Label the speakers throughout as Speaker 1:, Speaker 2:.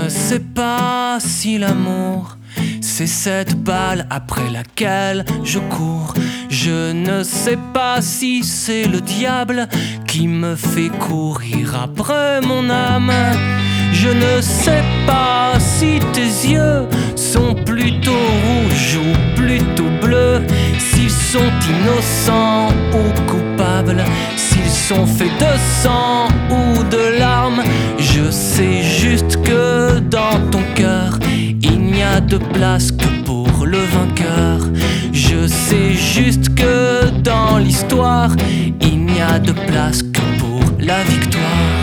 Speaker 1: ne sais pas si l'amour c'est cette balle après laquelle je cours. Je ne sais pas si c'est le diable qui me fait courir après mon âme. Je ne sais pas si tes yeux sont plutôt rouges ou plutôt bleus, s'ils sont innocents ou coupables, s'ils sont faits de sang ou de larmes. Je sais juste que dans ton cœur il n'y a de place que pour le vainqueur. Je sais juste que dans l'histoire il n'y a de place que pour la victoire.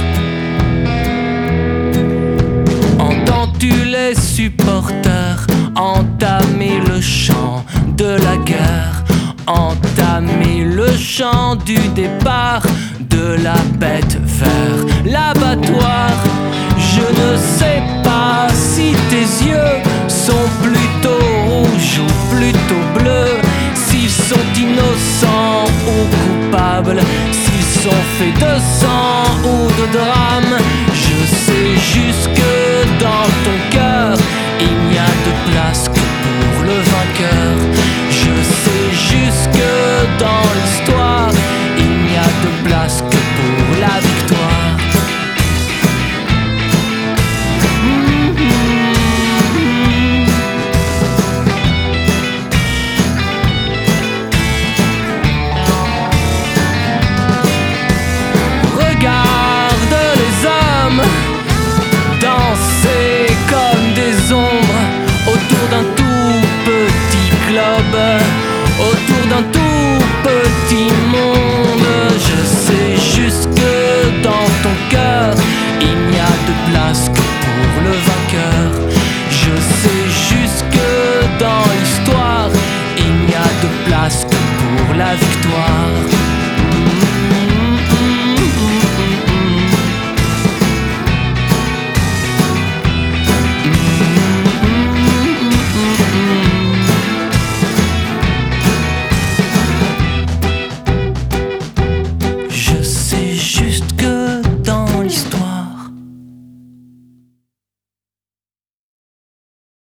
Speaker 1: Entends-tu les supporters entamer le chant de la guerre, entamer le chant du départ de la bête vers l'abattoir? Je ne sais pas si tes yeux sont plutôt rouges ou plutôt bleus, s'ils sont innocents ou coupables, s'ils sont faits de sang ou de drame. Je sais juste que dans ton cœur il n'y a de place que pour le vainqueur. Je sais juste que dans l'histoire il n'y a de place que pour la victoire. Autour d'un tout petit monde. Je sais juste que dans ton cœur il n'y a de place que pour le vainqueur. Je sais juste que dans l'histoire il n'y a de place que pour la victoire.